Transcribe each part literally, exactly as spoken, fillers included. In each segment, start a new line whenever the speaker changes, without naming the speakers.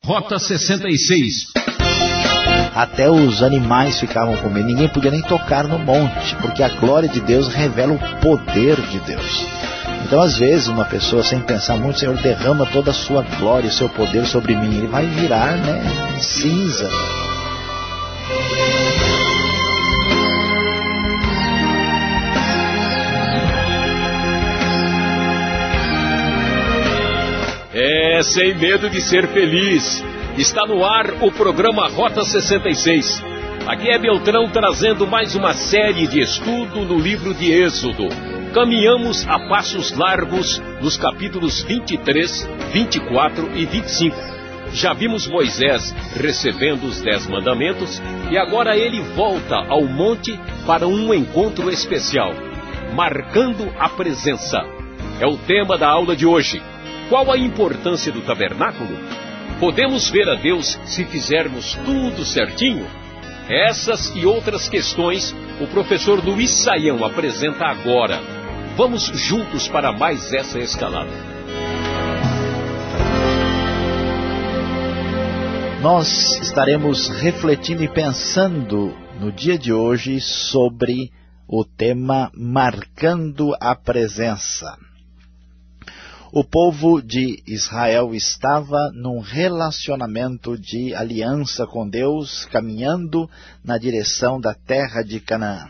Rota sessenta e seis.
Até os animais ficavam com medo, ninguém podia nem tocar no monte, porque a glória de Deus revela o poder de Deus. Então, às vezes, uma pessoa, sem pensar muito, Senhor, derrama toda a sua glória, o seu poder sobre mim, ele vai virar, né, cinza.
É, sem medo de ser feliz. Está no ar o programa Rota sessenta e seis. Aqui é Beltrão trazendo mais uma série de estudo no livro de Êxodo. Caminhamos a passos largos nos capítulos vinte e três, vinte e quatro e vinte e cinco. Já vimos Moisés recebendo os dez mandamentos e agora ele volta ao monte para um encontro especial, marcando a presença. É o tema da aula de hoje. Qual a importância do tabernáculo? Podemos ver a Deus se fizermos tudo certinho? Essas e outras questões o professor Luiz Saião apresenta agora. Vamos juntos para mais essa escalada.
Nós estaremos refletindo e pensando no dia de hoje sobre o tema Marcando a Presença. O povo de Israel estava num relacionamento de aliança com Deus, caminhando na direção da terra de Canaã.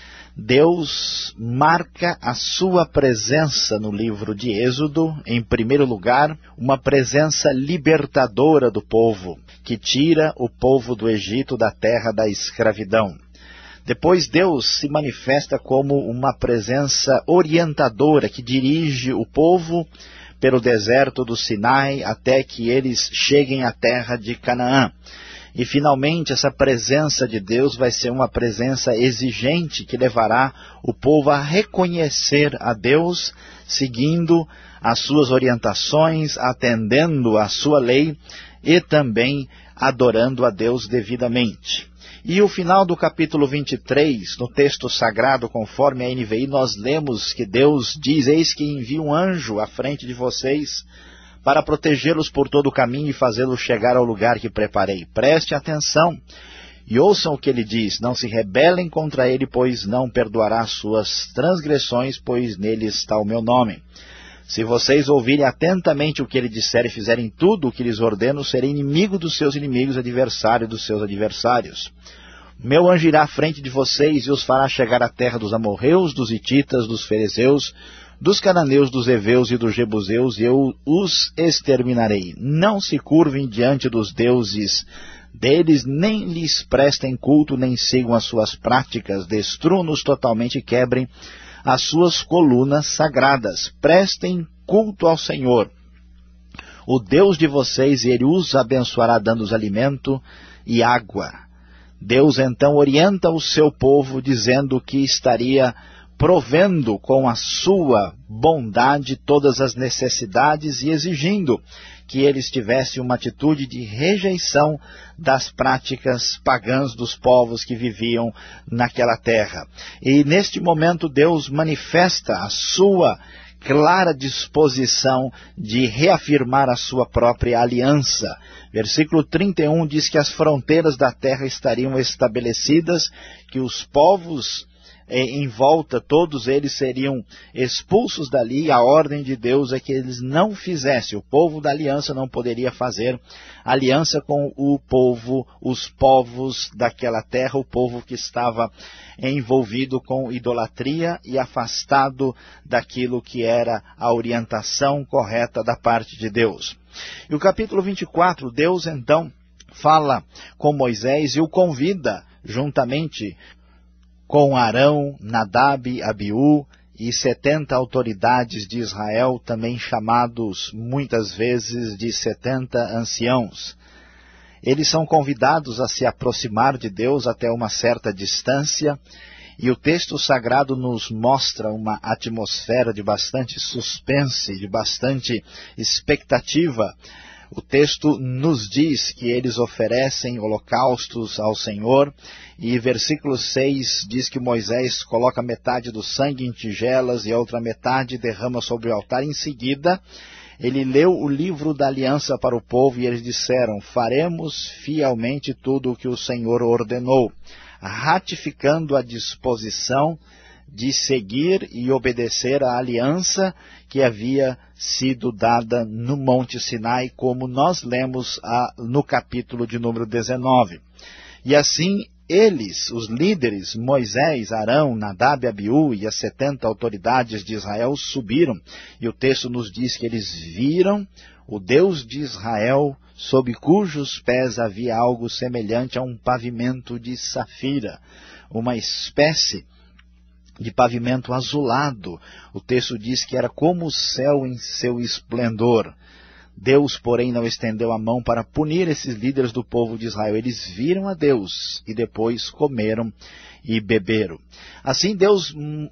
Deus marca a sua presença no livro de Êxodo, em primeiro lugar, uma presença libertadora do povo, que tira o povo do Egito da terra da escravidão. Depois Deus se manifesta como uma presença orientadora que dirige o povo pelo deserto do Sinai até que eles cheguem à terra de Canaã. E finalmente essa presença de Deus vai ser uma presença exigente que levará o povo a reconhecer a Deus, seguindo as suas orientações, atendendo a sua lei e também adorando a Deus devidamente. E o final do capítulo vinte e três, no texto sagrado, conforme a N V I, nós lemos que Deus diz: eis que envia um anjo à frente de vocês para protegê-los por todo o caminho e fazê-los chegar ao lugar que preparei. Preste atenção e ouçam o que ele diz: não se rebelem contra ele, pois não perdoará suas transgressões, pois nele está o meu nome. Se vocês ouvirem atentamente o que ele disser e fizerem tudo o que lhes ordeno, serei inimigo dos seus inimigos, adversário dos seus adversários. Meu anjo irá à frente de vocês e os fará chegar à terra dos amorreus, dos hititas, dos ferezeus, dos cananeus, dos heveus e dos jebuseus, e eu os exterminarei. Não se curvem diante dos deuses deles, nem lhes prestem culto, nem sigam as suas práticas. Destruam-nos totalmente e quebrem as suas colunas sagradas. Prestem culto ao Senhor, o Deus de vocês, e ele os abençoará dando-os alimento e água. Deus então orienta o seu povo, dizendo que estaria provendo com a sua bondade todas as necessidades e exigindo que eles tivessem uma atitude de rejeição das práticas pagãs dos povos que viviam naquela terra. E neste momento Deus manifesta a sua clara disposição de reafirmar a sua própria aliança. Versículo trinta e um diz que as fronteiras da terra estariam estabelecidas, que os povos em volta, todos eles seriam expulsos dali. A ordem de Deus é que eles não fizessem, o povo da aliança não poderia fazer aliança com o povo, os povos daquela terra, o povo que estava envolvido com idolatria e afastado daquilo que era a orientação correta da parte de Deus. E o capítulo vinte e quatro, Deus então fala com Moisés e o convida juntamente com Arão, Nadab, Abiú e setenta autoridades de Israel, também chamados muitas vezes de setenta anciãos. Eles são convidados a se aproximar de Deus até uma certa distância, e o texto sagrado nos mostra uma atmosfera de bastante suspense, de bastante expectativa. O texto nos diz que eles oferecem holocaustos ao Senhor, e versículo seis diz que Moisés coloca metade do sangue em tigelas e a outra metade derrama sobre o altar. Em seguida, ele leu o livro da aliança para o povo e eles disseram: faremos fielmente tudo o que o Senhor ordenou, ratificando a disposição de seguir e obedecer à aliança que havia sido dada no Monte Sinai, como nós lemos a, no capítulo de número dezenove. E assim eles, os líderes, Moisés, Arão, Nadab e Abiú e as setenta autoridades de Israel subiram, e o texto nos diz que eles viram o Deus de Israel, sob cujos pés havia algo semelhante a um pavimento de safira, uma espécie de pavimento azulado. O texto diz que era como o céu em seu esplendor. Deus, porém, não estendeu a mão para punir esses líderes do povo de Israel. Eles viram a Deus e depois comeram e beberam. Assim, Deus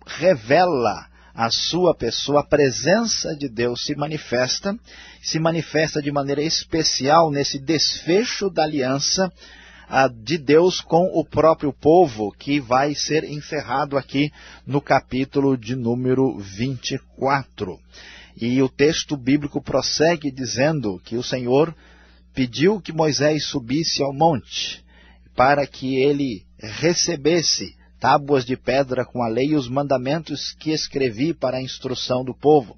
revela a sua pessoa, a presença de Deus se manifesta, se manifesta de maneira especial nesse desfecho da aliança de Deus com o próprio povo, que vai ser encerrado aqui no capítulo de número vinte e quatro. E o texto bíblico prossegue dizendo que o Senhor pediu que Moisés subisse ao monte para que ele recebesse tábuas de pedra com a lei e os mandamentos que escrevi para a instrução do povo.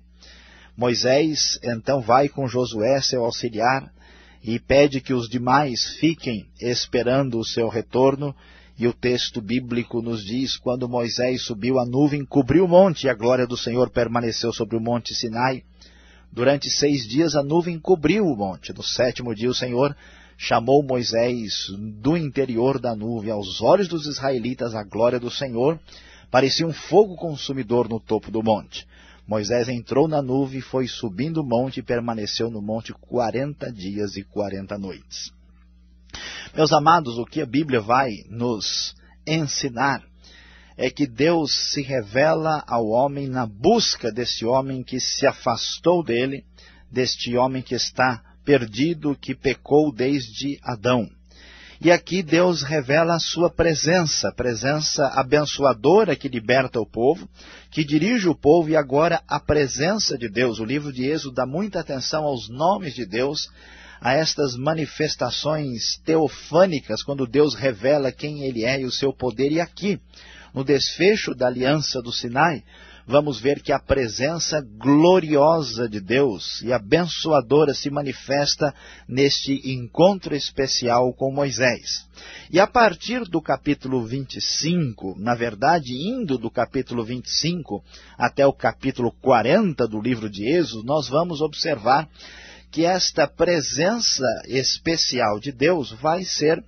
Moisés então vai com Josué, seu auxiliar, e pede que os demais fiquem esperando o seu retorno. E o texto bíblico nos diz: quando Moisés subiu, a nuvem cobriu o monte e a glória do Senhor permaneceu sobre o monte Sinai. Durante seis dias a nuvem cobriu o monte. No sétimo dia o Senhor chamou Moisés do interior da nuvem. Aos olhos dos israelitas a glória do Senhor parecia um fogo consumidor no topo do monte. Moisés entrou na nuvem, foi subindo o monte e permaneceu no monte quarenta dias e quarenta noites. Meus amados, o que a Bíblia vai nos ensinar é que Deus se revela ao homem na busca desse homem que se afastou dele, deste homem que está perdido, que pecou desde Adão. E aqui Deus revela a sua presença, presença abençoadora que liberta o povo, que dirige o povo, e agora a presença de Deus. O livro de Êxodo dá muita atenção aos nomes de Deus, a estas manifestações teofânicas, quando Deus revela quem Ele é e o seu poder. E aqui, no desfecho da aliança do Sinai, vamos ver que a presença gloriosa de Deus e abençoadora se manifesta neste encontro especial com Moisés. E a partir do capítulo vinte e cinco, na verdade, indo do capítulo vinte e cinco até o capítulo quarenta do livro de Êxodo, nós vamos observar que esta presença especial de Deus vai ser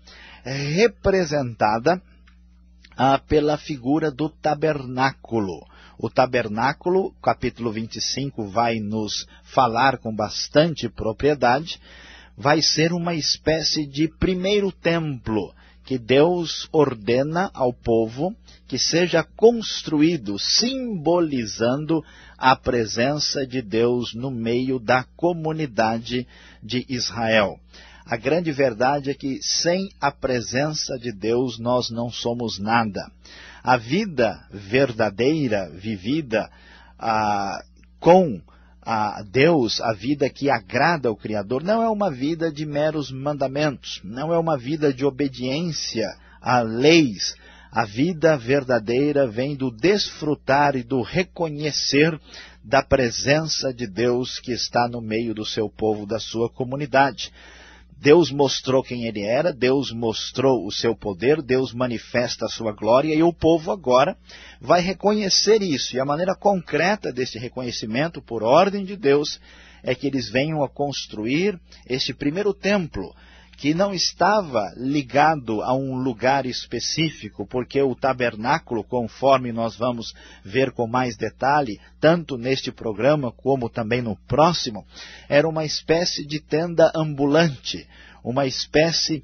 representada ah, pela figura do tabernáculo. O tabernáculo, capítulo vinte e cinco, vai nos falar com bastante propriedade, vai ser uma espécie de primeiro templo que Deus ordena ao povo que seja construído, simbolizando a presença de Deus no meio da comunidade de Israel. A grande verdade é que sem a presença de Deus nós não somos nada. A vida verdadeira, vivida ah, com a Deus, a vida que agrada ao Criador, não é uma vida de meros mandamentos, não é uma vida de obediência a leis. A vida verdadeira vem do desfrutar e do reconhecer da presença de Deus que está no meio do seu povo, da sua comunidade. Deus mostrou quem Ele era, Deus mostrou o seu poder, Deus manifesta a sua glória, e o povo agora vai reconhecer isso. E a maneira concreta desse reconhecimento, por ordem de Deus, é que eles venham a construir este primeiro templo, que não estava ligado a um lugar específico, porque o tabernáculo, conforme nós vamos ver com mais detalhe, tanto neste programa como também no próximo, era uma espécie de tenda ambulante, uma espécie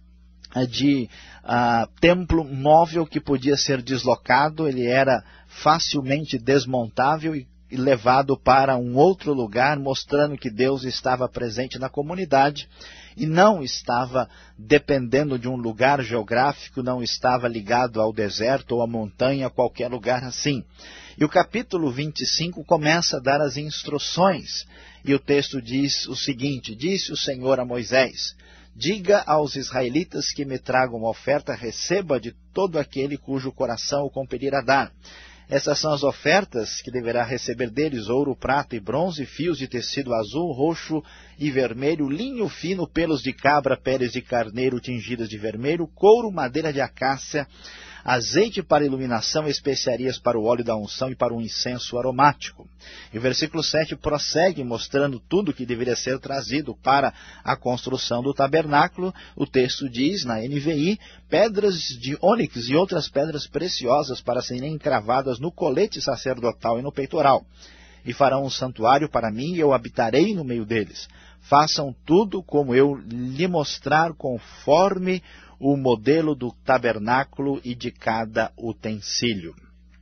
de uh, templo móvel que podia ser deslocado. Ele era facilmente desmontável e e levado para um outro lugar, mostrando que Deus estava presente na comunidade e não estava dependendo de um lugar geográfico, não estava ligado ao deserto ou à montanha, qualquer lugar assim. E o capítulo vinte e cinco começa a dar as instruções. E o texto diz o seguinte: disse o Senhor a Moisés: diga aos israelitas que me tragam uma oferta, receba de todo aquele cujo coração o compelir a dar. Essas são as ofertas que deverá receber deles: ouro, prata e bronze, fios de tecido azul, roxo e vermelho, linho fino, pelos de cabra, peles de carneiro tingidas de vermelho, couro, madeira de acácia, azeite para iluminação, especiarias para o óleo da unção e para o incenso aromático. E o versículo sete prossegue mostrando tudo que deveria ser trazido para a construção do tabernáculo. O texto diz, na N V I, pedras de ônix e outras pedras preciosas para serem encravadas no colete sacerdotal e no peitoral. E farão um santuário para mim e eu habitarei no meio deles. Façam tudo como eu lhe mostrar, conforme o modelo do tabernáculo e de cada utensílio.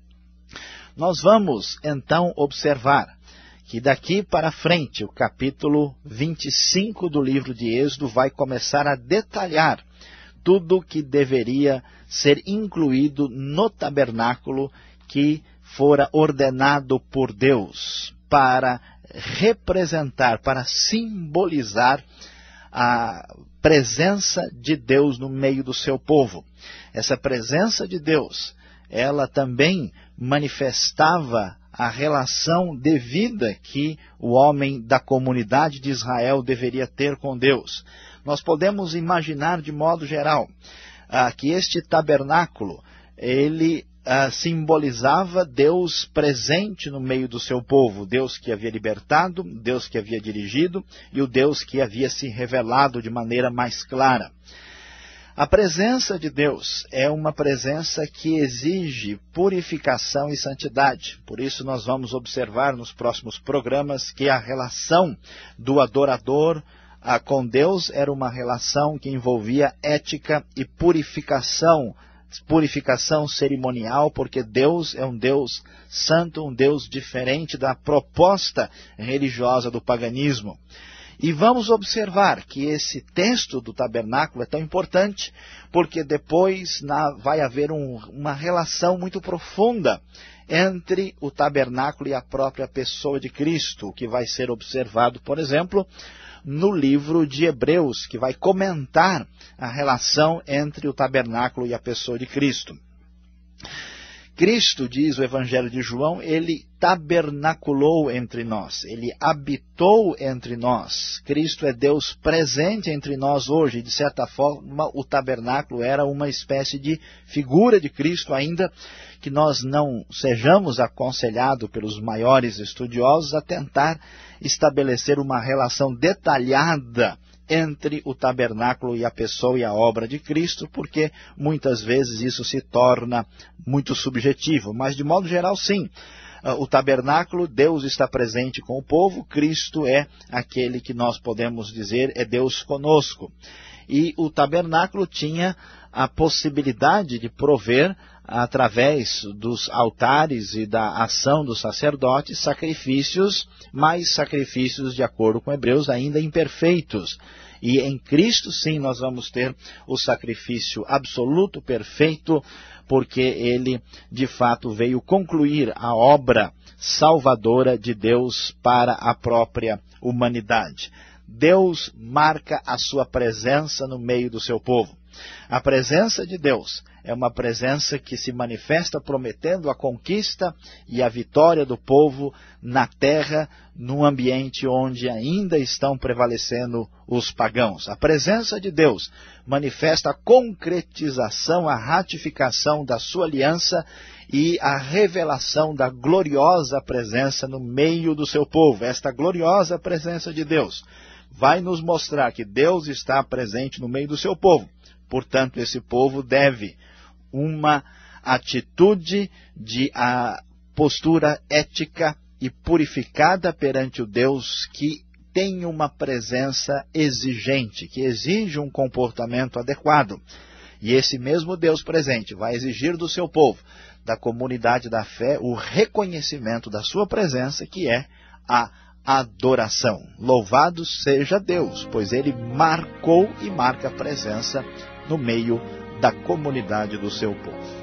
Nós vamos, então, observar que daqui para frente, o capítulo vinte e cinco do livro de Êxodo vai começar a detalhar tudo o que deveria ser incluído no tabernáculo que fora ordenado por Deus para representar, para simbolizar a presença de Deus no meio do seu povo. Essa presença de Deus, ela também manifestava a relação devida que o homem da comunidade de Israel deveria ter com Deus. Nós podemos imaginar de modo geral ah, que este tabernáculo, ele ah, simbolizava Deus presente no meio do seu povo, Deus que havia libertado, Deus que havia dirigido e o Deus que havia se revelado de maneira mais clara. A presença de Deus é uma presença que exige purificação e santidade. Por isso nós vamos observar nos próximos programas que a relação do adorador ah, com Deus era uma relação que envolvia ética e purificação, purificação cerimonial, porque Deus é um Deus santo, um Deus diferente da proposta religiosa do paganismo. E vamos observar que esse texto do tabernáculo é tão importante, porque depois na, vai haver um, uma relação muito profunda entre o tabernáculo e a própria pessoa de Cristo, que vai ser observado, por exemplo, no livro de Hebreus, que vai comentar a relação entre o tabernáculo e a pessoa de Cristo. Cristo, diz o Evangelho de João, ele tabernaculou entre nós, ele habitou entre nós. Cristo é Deus presente entre nós hoje. De certa forma, o tabernáculo era uma espécie de figura de Cristo, ainda que nós não sejamos aconselhados pelos maiores estudiosos a tentar estabelecer uma relação detalhada entre o tabernáculo e a pessoa e a obra de Cristo, porque muitas vezes isso se torna muito subjetivo. Mas, de modo geral, sim, o tabernáculo, Deus está presente com o povo, Cristo é aquele que nós podemos dizer é Deus conosco. E o tabernáculo tinha a possibilidade de prover, através dos altares e da ação dos sacerdotes, sacrifícios, mas sacrifícios, de acordo com Hebreus, ainda imperfeitos. E em Cristo, sim, nós vamos ter o sacrifício absoluto, perfeito, porque ele, de fato, veio concluir a obra salvadora de Deus para a própria humanidade. Deus marca a sua presença no meio do seu povo. A presença de Deus é uma presença que se manifesta prometendo a conquista e a vitória do povo na terra, num ambiente onde ainda estão prevalecendo os pagãos. A presença de Deus manifesta a concretização, a ratificação da sua aliança e a revelação da gloriosa presença no meio do seu povo. Esta gloriosa presença de Deus vai nos mostrar que Deus está presente no meio do seu povo. Portanto, esse povo deve uma atitude de a postura ética e purificada perante o Deus que tem uma presença exigente, que exige um comportamento adequado. E esse mesmo Deus presente vai exigir do seu povo, da comunidade da fé, o reconhecimento da sua presença, que é a adoração. Louvado seja Deus, pois ele marcou e marca a presença no meio da comunidade do seu povo.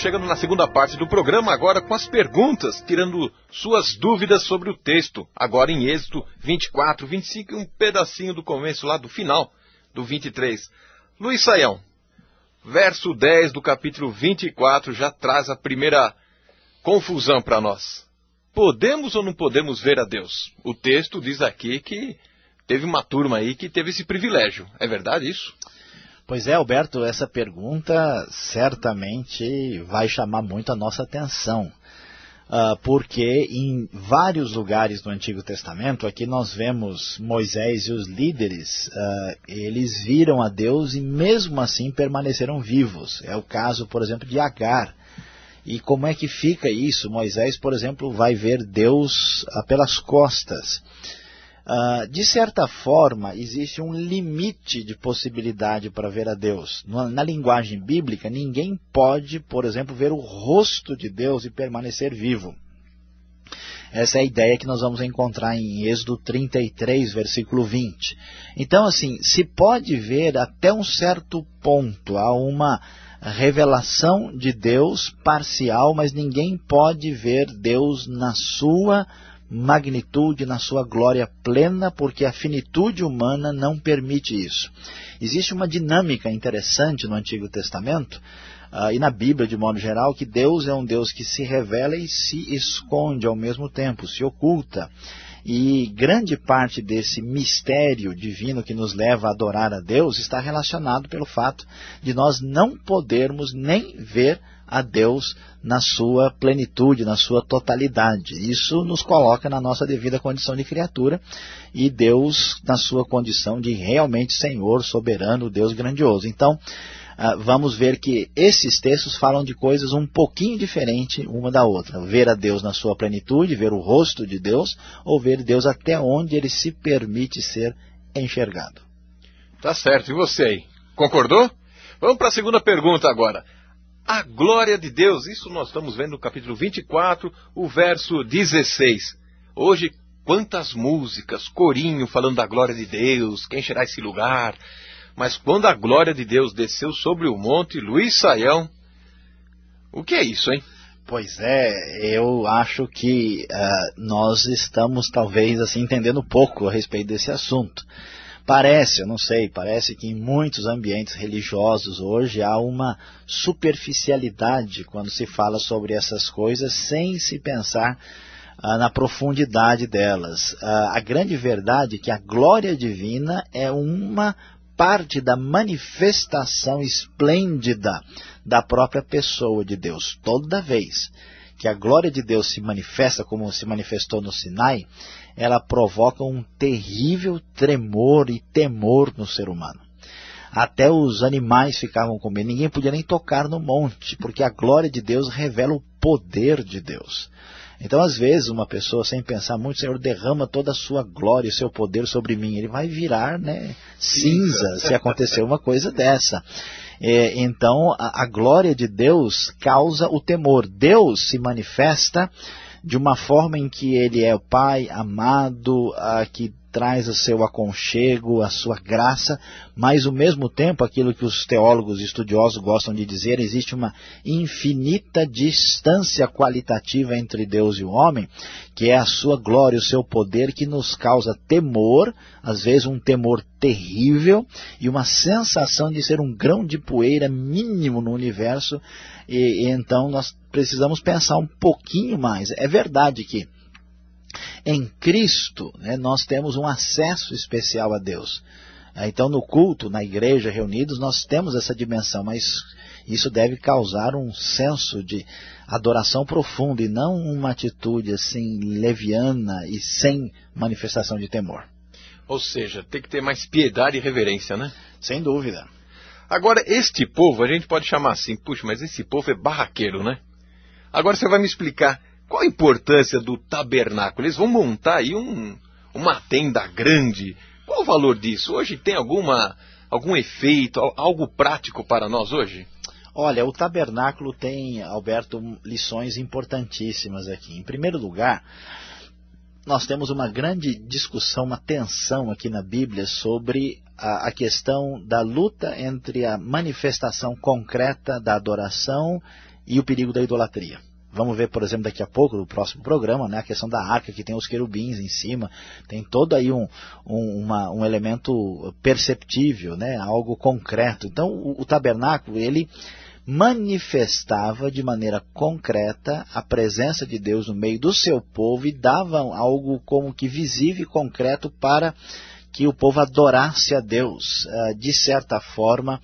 chegando na segunda parte do programa, agora com as perguntas, tirando suas dúvidas sobre o texto. Agora em Êxodo vinte e quatro, vinte e cinco e um pedacinho do começo lá do final, do vinte e três. Luiz Saião, verso dez do capítulo vinte e quatro já traz a primeira confusão para nós. Podemos ou não podemos ver a Deus? O texto diz aqui que teve uma turma aí que teve esse privilégio. É verdade isso?
Pois é, Alberto, essa pergunta certamente vai chamar muito a nossa atenção, uh, porque em vários lugares do Antigo Testamento, aqui nós vemos Moisés e os líderes, uh, eles viram a Deus e mesmo assim permaneceram vivos. É o caso, por exemplo, de Agar. E como é que fica isso? Moisés, por exemplo, vai ver Deus uh, pelas costas. Uh, de certa forma, existe um limite de possibilidade para ver a Deus. Na, na linguagem bíblica, ninguém pode, por exemplo, ver o rosto de Deus e permanecer vivo. Essa é a ideia que nós vamos encontrar em Êxodo trinta e três, versículo vinte. Então, assim, se pode ver até um certo ponto, há uma revelação de Deus parcial, mas ninguém pode ver Deus na sua magnitude, na sua glória plena, porque a finitude humana não permite isso. Existe uma dinâmica interessante no Antigo Testamento, uh, e na Bíblia de modo geral, que Deus é um Deus que se revela e se esconde ao mesmo tempo, se oculta. E grande parte desse mistério divino que nos leva a adorar a Deus está relacionado pelo fato de nós não podermos nem ver a Deus na sua plenitude, na sua totalidade. Isso nos coloca na nossa devida condição de criatura e Deus na sua condição de realmente Senhor, soberano, Deus grandioso. Então, vamos ver que esses textos falam de coisas um pouquinho diferentes uma da outra. Ver a Deus na sua plenitude, ver o rosto de Deus, ou ver Deus até onde ele se permite ser enxergado.
Tá certo. E você aí? Concordou? Vamos para a segunda pergunta agora. A glória de Deus, isso nós estamos vendo no capítulo vinte e quatro, o verso dezesseis. Hoje, quantas músicas, corinho falando da glória de Deus, quem encherá esse lugar. Mas quando a glória de Deus desceu sobre o monte, Luiz Saião, o que é isso, hein?
Pois é, eu acho que uh, nós estamos talvez assim entendendo pouco a respeito desse assunto. Parece, eu não sei, parece que em muitos ambientes religiosos hoje há uma superficialidade quando se fala sobre essas coisas sem se pensar ah, na profundidade delas. Ah, a grande verdade é que a glória divina é uma parte da manifestação esplêndida da própria pessoa de Deus. Toda vez que a glória de Deus se manifesta como se manifestou no Sinai, ela provoca um terrível tremor e temor no ser humano. Até os animais ficavam com medo, ninguém podia nem tocar no monte, porque a glória de Deus revela o poder de Deus. Então, às vezes, uma pessoa, sem pensar muito, Senhor, derrama toda a sua glória e seu poder sobre mim. Ele vai virar, né, cinza se acontecer uma coisa dessa. É, então, a, a glória de Deus causa o temor. Deus se manifesta de uma forma em que ele é o Pai amado, a, que traz o seu aconchego, a sua graça, mas ao mesmo tempo, aquilo que os teólogos estudiosos gostam de dizer, existe uma infinita distância qualitativa entre Deus e o homem, que é a sua glória, o seu poder, que nos causa temor, às vezes um temor terrível, e uma sensação de ser um grão de poeira mínimo no universo, e, e então nós precisamos pensar um pouquinho mais. É verdade que em Cristo, né, nós temos um acesso especial a Deus. Então, no culto, na igreja, reunidos, nós temos essa dimensão, mas isso deve causar um senso de adoração profunda e não uma atitude assim leviana e sem manifestação de temor.
Ou seja, tem que ter mais piedade e reverência, né?
Sem dúvida.
Agora, este povo, a gente pode chamar assim, puxa, mas esse povo é barraqueiro, né? Agora você vai me explicar qual a importância do tabernáculo? Eles vão montar aí um, uma tenda grande. Qual o valor disso? Hoje tem alguma, algum efeito, algo prático para nós hoje?
Olha, o tabernáculo tem, Alberto, lições importantíssimas aqui. Em primeiro lugar, nós temos uma grande discussão, uma tensão aqui na Bíblia sobre a, a questão da luta entre a manifestação concreta da adoração e o perigo da idolatria. Vamos ver, por exemplo, daqui a pouco, no próximo programa, né, a questão da arca, que tem os querubins em cima, tem todo aí um, um, uma, um elemento perceptível, né, algo concreto. Então, o, o tabernáculo, ele manifestava de maneira concreta a presença de Deus no meio do seu povo e dava algo como que visível e concreto para que o povo adorasse a Deus, de certa forma,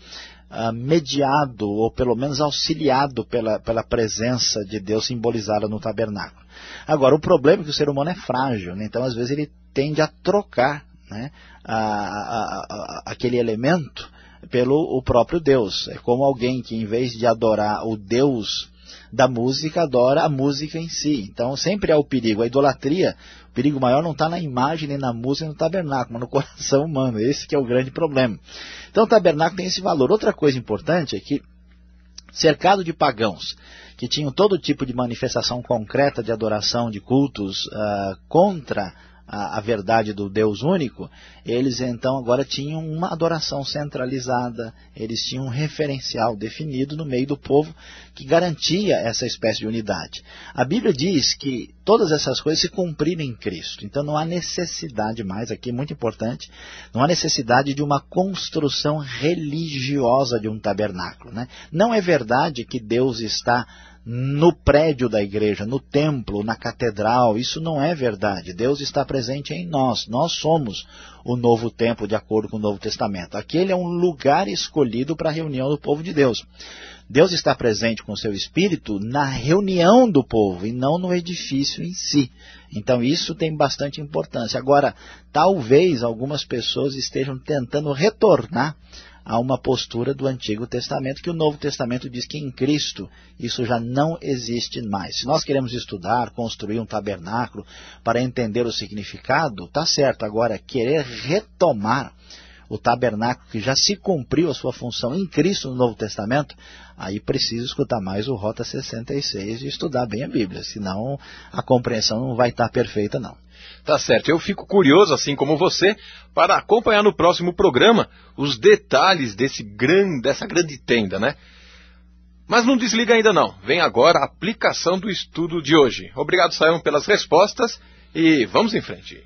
mediado ou pelo menos auxiliado pela, pela presença de Deus simbolizada no tabernáculo. Agora, o problema é que o ser humano é frágil, né? Então às vezes ele tende a trocar, né, a, a, a, aquele elemento pelo o próprio Deus. É como alguém que, em vez de adorar o Deus da música, adora a música em si. Então sempre há o perigo. A idolatria, o perigo maior não está na imagem, nem na música, nem no tabernáculo, mas no coração humano. Esse que é o grande problema. Então o tabernáculo tem esse valor. Outra coisa importante é que, cercado de pagãos, que tinham todo tipo de manifestação concreta de adoração, de cultos uh, contra a, a verdade do Deus único, eles então agora tinham uma adoração centralizada, eles tinham um referencial definido no meio do povo que garantia essa espécie de unidade. A Bíblia diz que todas essas coisas se cumpriram em Cristo, então não há necessidade mais, aqui é muito importante, não há necessidade de uma construção religiosa de um tabernáculo, né? Não é verdade que Deus está no prédio da igreja, no templo, na catedral. Isso não é verdade. Deus está presente em nós. Nós somos o novo templo de acordo com o Novo Testamento. Aquele é um lugar escolhido para a reunião do povo de Deus. Deus está presente com o seu Espírito na reunião do povo e não no edifício em si. Então isso tem bastante importância. Agora, talvez algumas pessoas estejam tentando retornar a uma postura do Antigo Testamento, que o Novo Testamento diz que em Cristo isso já não existe mais. Se nós queremos estudar, construir um tabernáculo para entender o significado, está certo. Agora, querer retomar o tabernáculo que já se cumpriu a sua função em Cristo no Novo Testamento, aí precisa escutar mais o Rota sessenta e seis e estudar bem a Bíblia, senão a compreensão não vai estar perfeita não.
Tá certo, eu fico curioso, assim como você, para acompanhar no próximo programa os detalhes desse grande, dessa grande tenda, né? Mas não desliga ainda não, vem agora a aplicação do estudo de hoje. Obrigado, Sayão, pelas respostas e vamos em frente.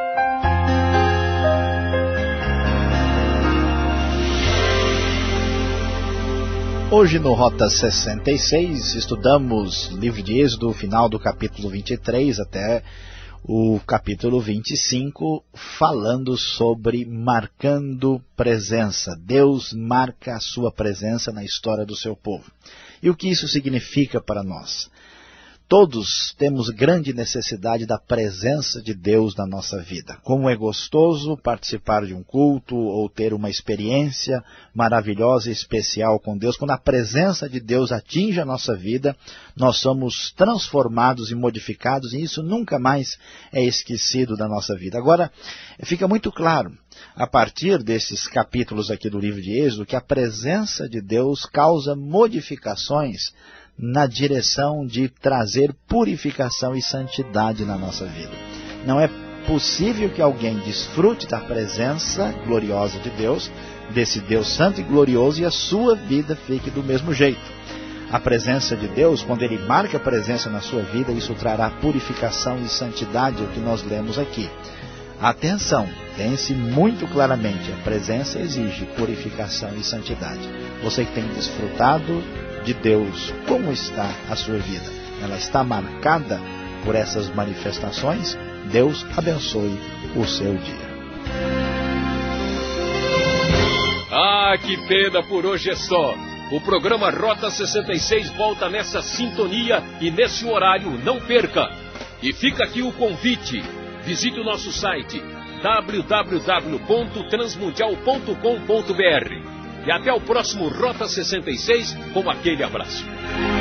Hoje no Rota sessenta e seis estudamos o livro de Êxodo, final do capítulo vinte e três até o capítulo vinte e cinco, falando sobre marcando presença. Deus marca a sua presença na história do seu povo. E o que isso significa para nós? Todos temos grande necessidade da presença de Deus na nossa vida. Como é gostoso participar de um culto ou ter uma experiência maravilhosa e especial com Deus. Quando a presença de Deus atinge a nossa vida, nós somos transformados e modificados e isso nunca mais é esquecido da nossa vida. Agora, fica muito claro, a partir desses capítulos aqui do livro de Êxodo, que a presença de Deus causa modificações na direção de trazer purificação e santidade na nossa vida. Não é possível que alguém desfrute da presença gloriosa de Deus, desse Deus santo e glorioso, e a sua vida fique do mesmo jeito. A presença de Deus, quando Ele marca a presença na sua vida, isso trará purificação e santidade, é o que nós lemos aqui. Atenção, pense muito claramente, a presença exige purificação e santidade. Você que tem desfrutado de Deus, como está a sua vida? Ela está marcada por essas manifestações? Deus abençoe o seu dia.
Ah, que pena, por hoje é só. O programa Rota sessenta e seis volta nessa sintonia e nesse horário, não perca. E fica aqui o convite. Visite o nosso site w w w ponto transmundial ponto com ponto b r. E até o próximo Rota sessenta e seis com aquele abraço.